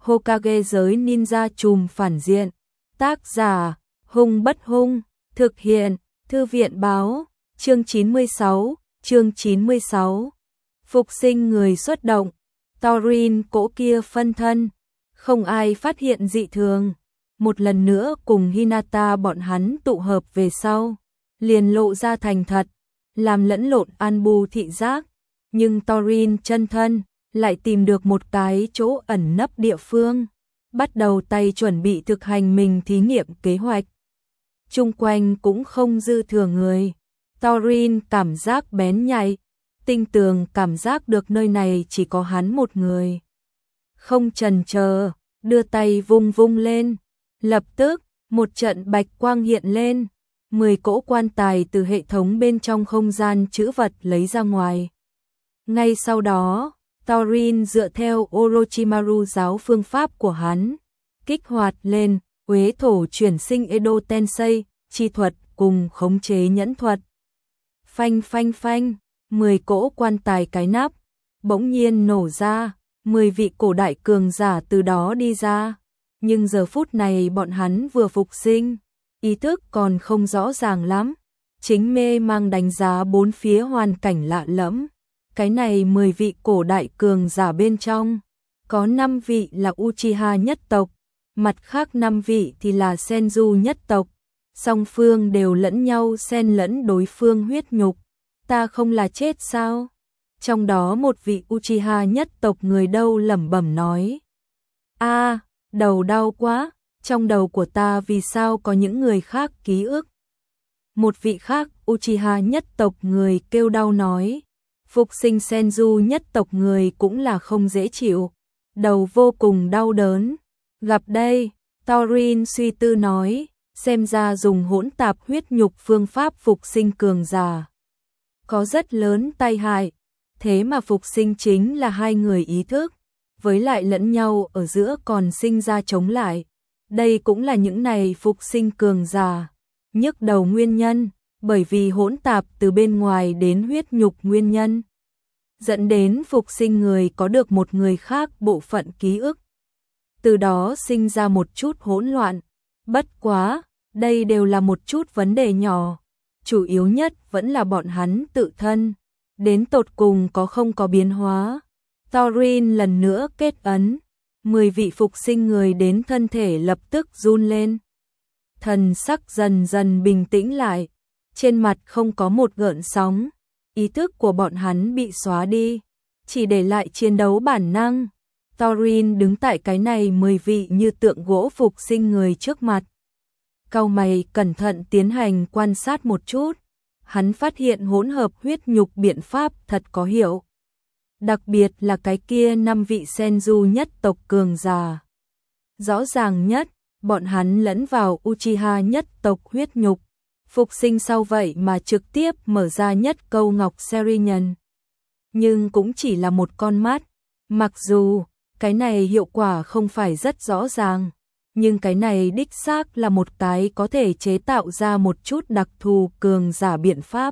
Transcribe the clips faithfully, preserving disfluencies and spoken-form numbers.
Hokage giới ninja trùm phản diện. Tác giả, Hung Bất Hung, thực hiện, Thư viện báo, chương chín mươi sáu, chương chín mươi sáu. Phục sinh người xuất động, Thorin cỗ kia phân thân, không ai phát hiện dị thường. Một lần nữa cùng Hinata bọn hắn tụ hợp về sau, liền lộ ra thành thật, làm lẫn lộn Anbu thị giác, nhưng Thorin chân thân lại tìm được một cái chỗ ẩn nấp địa phương, bắt đầu tay chuẩn bị thực hành mình thí nghiệm kế hoạch. Chung quanh cũng không dư thừa người, Thorin cảm giác bén nhạy, tinh tường cảm giác được nơi này chỉ có hắn một người. Không chần chờ, đưa tay vung vung lên, lập tức, một trận bạch quang hiện lên, mười cỗ quan tài từ hệ thống bên trong không gian trữ vật lấy ra ngoài. Ngay sau đó, Thorin dựa theo Orochimaru giáo phương pháp của hắn, kích hoạt lên Uế thổ chuyển sinh Edo Tensei, chi thuật cùng khống chế nhẫn thuật. Phanh phanh phanh, mười cỗ quan tài cái nắp, bỗng nhiên nổ ra, mười vị cổ đại cường giả từ đó đi ra. Nhưng giờ phút này bọn hắn vừa phục sinh, ý thức còn không rõ ràng lắm, chính mê mang đánh giá bốn phía hoàn cảnh lạ lẫm. Cái này mười vị cổ đại cường giả bên trong, có năm vị là Uchiha nhất tộc, mặt khác năm vị thì là Senju nhất tộc, song phương đều lẫn nhau xen lẫn đối phương huyết nhục. Ta không là chết sao? Trong đó một vị Uchiha nhất tộc người đâu lẩm bẩm nói. A, đầu đau quá, trong đầu của ta vì sao có những người khác ký ức? Một vị khác Uchiha nhất tộc người kêu đau nói. Phục sinh Senju nhất tộc người cũng là không dễ chịu, đầu vô cùng đau đớn. Gặp đây, Thorin suy tư nói, xem ra dùng hỗn tạp huyết nhục phương pháp phục sinh cường giả có rất lớn tai hại, thế mà phục sinh chính là hai người ý thức, với lại lẫn nhau ở giữa còn sinh ra chống lại. Đây cũng là những này phục sinh cường giả nhức đầu nguyên nhân, bởi vì hỗn tạp từ bên ngoài đến huyết nhục nguyên nhân, dẫn đến phục sinh người có được một người khác bộ phận ký ức. Từ đó sinh ra một chút hỗn loạn. Bất quá, đây đều là một chút vấn đề nhỏ, chủ yếu nhất vẫn là bọn hắn tự thân, đến tột cùng có không có biến hóa. Thorin lần nữa kết ấn, mười vị phục sinh người đến thân thể lập tức run lên. Thần sắc dần dần bình tĩnh lại, trên mặt không có một gợn sóng, ý thức của bọn hắn bị xóa đi, chỉ để lại chiến đấu bản năng. Thorin đứng tại cái này mười vị như tượng gỗ phục sinh người trước mặt. Cau mày cẩn thận tiến hành quan sát một chút, hắn phát hiện hỗn hợp huyết nhục biện pháp thật có hiệu. Đặc biệt là cái kia năm vị Senju nhất tộc cường giả. Rõ ràng nhất, bọn hắn lẫn vào Uchiha nhất tộc huyết nhục, phục sinh sau vậy mà trực tiếp mở ra nhất câu ngọc Serinhân. Nhưng cũng chỉ là một con mắt, mặc dù cái này hiệu quả không phải rất rõ ràng, nhưng cái này đích xác là một cái có thể chế tạo ra một chút đặc thù cường giả biện pháp.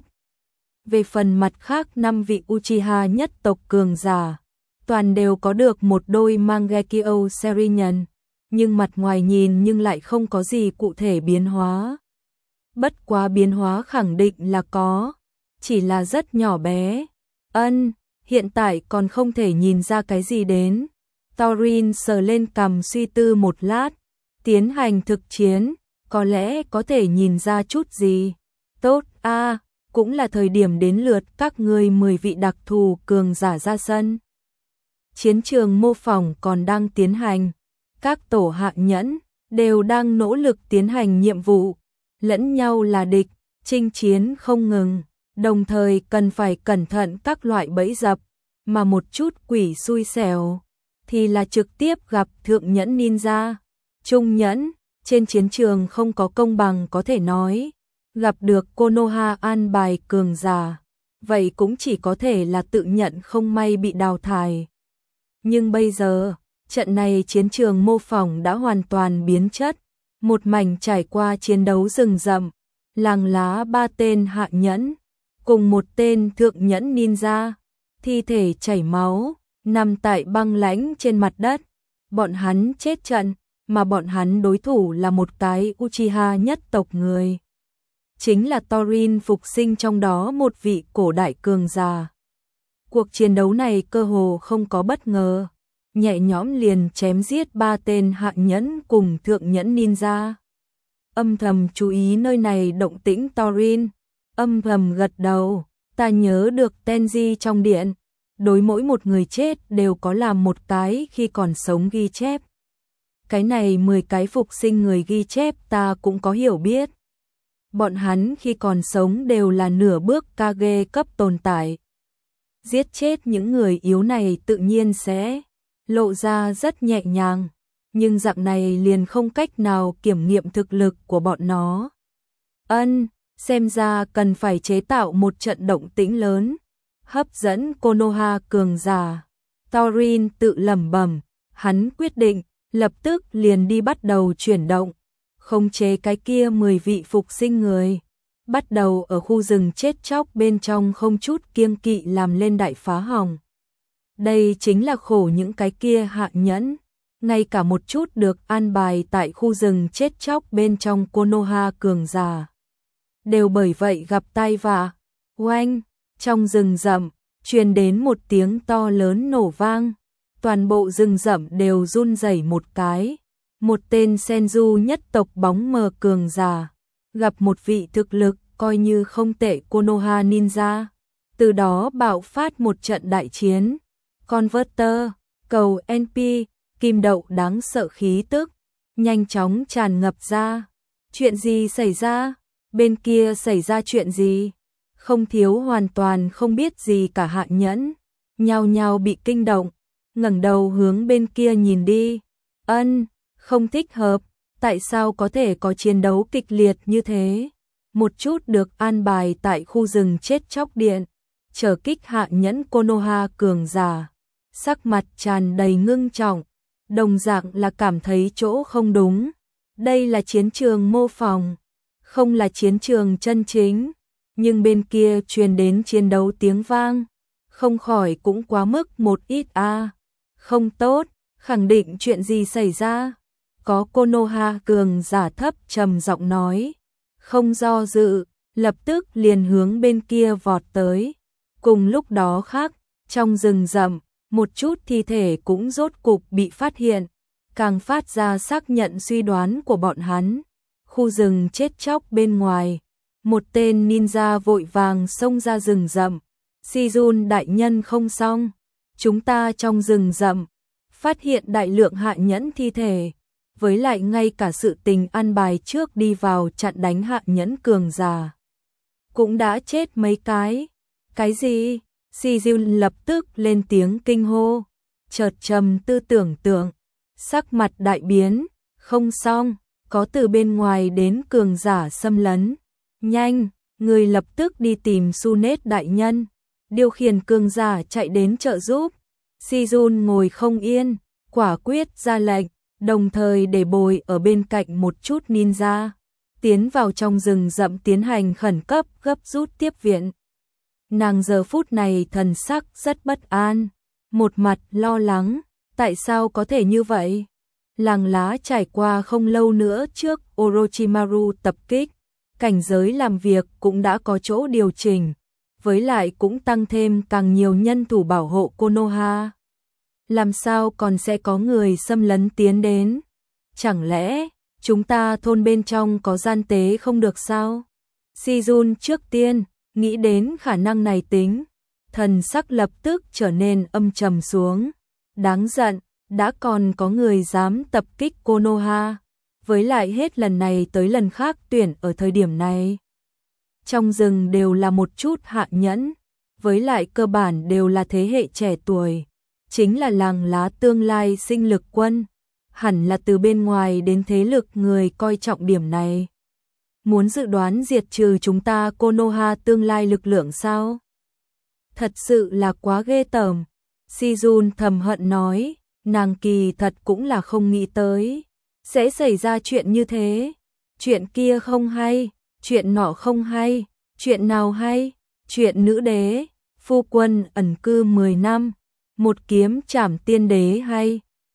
Về phần mặt khác năm vị Uchiha nhất tộc cường giả, toàn đều có được một đôi Mangekyo Serinhân, nhưng mặt ngoài nhìn nhưng lại không có gì cụ thể biến hóa. Bất quá biến hóa khẳng định là có, chỉ là rất nhỏ bé. Ân, hiện tại còn không thể nhìn ra cái gì đến. Thorin sờ lên cằm suy tư một lát, tiến hành thực chiến, có lẽ có thể nhìn ra chút gì. Tốt a, à, cũng là thời điểm đến lượt các ngươi mười vị đặc thù cường giả ra sân. Chiến trường mô phỏng còn đang tiến hành, các tổ hạ nhẫn đều đang nỗ lực tiến hành nhiệm vụ, lẫn nhau là địch, chinh chiến không ngừng, đồng thời cần phải cẩn thận các loại bẫy dập, mà một chút quỷ xui xẻo thì là trực tiếp gặp thượng nhẫn ninja, trung nhẫn. Trên chiến trường không có công bằng có thể nói, gặp được Konoha an bài cường giả, vậy cũng chỉ có thể là tự nhận không may bị đào thải. Nhưng bây giờ, trận này chiến trường mô phỏng đã hoàn toàn biến chất, một mảnh trải qua chiến đấu rừng rậm, làng lá ba tên hạ nhẫn, cùng một tên thượng nhẫn ninja, thi thể chảy máu, nằm tại băng lãnh trên mặt đất, bọn hắn chết trận, mà bọn hắn đối thủ là một cái Uchiha nhất tộc người. Chính là Thorin phục sinh trong đó một vị cổ đại cường giả. Cuộc chiến đấu này cơ hồ không có bất ngờ, nhẹ nhõm liền chém giết ba tên hạ nhẫn cùng thượng nhẫn ninja. Âm thầm chú ý nơi này động tĩnh Thorin, âm thầm gật đầu, ta nhớ được Tenji trong điện, đối mỗi một người chết đều có làm một cái khi còn sống ghi chép. Cái này mười cái phục sinh người ghi chép ta cũng có hiểu biết. Bọn hắn khi còn sống đều là nửa bước Kage cấp tồn tại. Giết chết những người yếu này tự nhiên sẽ lộ ra rất nhẹ nhàng, nhưng dạng này liền không cách nào kiểm nghiệm thực lực của bọn nó. Ân, xem ra cần phải chế tạo một trận động tĩnh lớn, hấp dẫn Konoha cường giả. Thorin tự lẩm bẩm, hắn quyết định, lập tức liền đi bắt đầu chuyển động, khống chế cái kia mười vị phục sinh người. Bắt đầu ở khu rừng chết chóc bên trong không chút kiêng kỵ làm lên đại phá hỏng. Đây chính là khổ những cái kia hạ nhẫn, ngay cả một chút được an bài tại khu rừng chết chóc bên trong Konoha cường giả. Đều bởi vậy gặp tai vạ. Oanh, trong rừng rậm, truyền đến một tiếng to lớn nổ vang. Toàn bộ rừng rậm đều run rẩy một cái. Một tên Senju nhất tộc bóng mờ cường giả, gặp một vị thực lực coi như không tệ Konoha ninja. Từ đó bạo phát một trận đại chiến. Converter, cầu en pê, kim đậu đáng sợ khí tức, nhanh chóng tràn ngập ra. Chuyện gì xảy ra? Bên kia xảy ra chuyện gì? Không thiếu hoàn toàn không biết gì cả hạ nhẫn, nhao nhao bị kinh động, ngẩng đầu hướng bên kia nhìn đi. Ân, không thích hợp, tại sao có thể có chiến đấu kịch liệt như thế? Một chút được an bài tại khu rừng chết chóc điện, chờ kích hạ nhẫn Konoha cường giả, sắc mặt tràn đầy ngưng trọng, đồng dạng là cảm thấy chỗ không đúng. Đây là chiến trường mô phỏng, không là chiến trường chân chính, nhưng bên kia truyền đến chiến đấu tiếng vang, không khỏi cũng quá mức một ít a. À. Không tốt, khẳng định chuyện gì xảy ra? Có Konoha cường giả thấp trầm giọng nói, không do dự, lập tức liền hướng bên kia vọt tới. Cùng lúc đó khác, trong rừng rậm, một chút thi thể cũng rốt cục bị phát hiện, càng phát ra xác nhận suy đoán của bọn hắn. Khu rừng chết chóc bên ngoài, một tên ninja vội vàng xông ra rừng rậm. Shizun đại nhân không xong, chúng ta trong rừng rậm phát hiện đại lượng hạ nhẫn thi thể, với lại ngay cả sự tình an bài trước đi vào chặn đánh hạ nhẫn cường giả cũng đã chết mấy cái. Cái gì? Shizun lập tức lên tiếng kinh hô, chợt trầm tư tưởng tượng, sắc mặt đại biến, không xong, có từ bên ngoài đến cường giả xâm lấn. Nhanh, người lập tức đi tìm Sunet đại nhân, điều khiển cường giả chạy đến trợ giúp. Shizun ngồi không yên, quả quyết ra lệnh, đồng thời để bồi ở bên cạnh một chút ninja, tiến vào trong rừng rậm tiến hành khẩn cấp gấp rút tiếp viện. Nàng giờ phút này thần sắc rất bất an, một mặt lo lắng, tại sao có thể như vậy? Làng lá trải qua không lâu nữa trước Orochimaru tập kích, cảnh giới làm việc cũng đã có chỗ điều chỉnh, với lại cũng tăng thêm càng nhiều nhân thủ bảo hộ Konoha. Làm sao còn sẽ có người xâm lấn tiến đến? Chẳng lẽ chúng ta thôn bên trong có gian tế không được sao? Shizun trước tiên nghĩ đến khả năng này tính, thần sắc lập tức trở nên âm trầm xuống. Đáng giận, đã còn có người dám tập kích Konoha, với lại hết lần này tới lần khác tuyển ở thời điểm này. Trong rừng đều là một chút hạ nhẫn, với lại cơ bản đều là thế hệ trẻ tuổi, chính là làng lá tương lai sinh lực quân, hẳn là từ bên ngoài đến thế lực người coi trọng điểm này. Muốn dự đoán diệt trừ chúng ta Konoha tương lai lực lượng sao? Thật sự là quá ghê tởm. Shizun thầm hận nói, nàng kỳ thật cũng là không nghĩ tới sẽ xảy ra chuyện như thế. Chuyện kia không hay, chuyện nọ không hay, chuyện nào hay? Chuyện nữ đế, phu quân ẩn cư mười năm, một kiếm trảm tiên đế hay?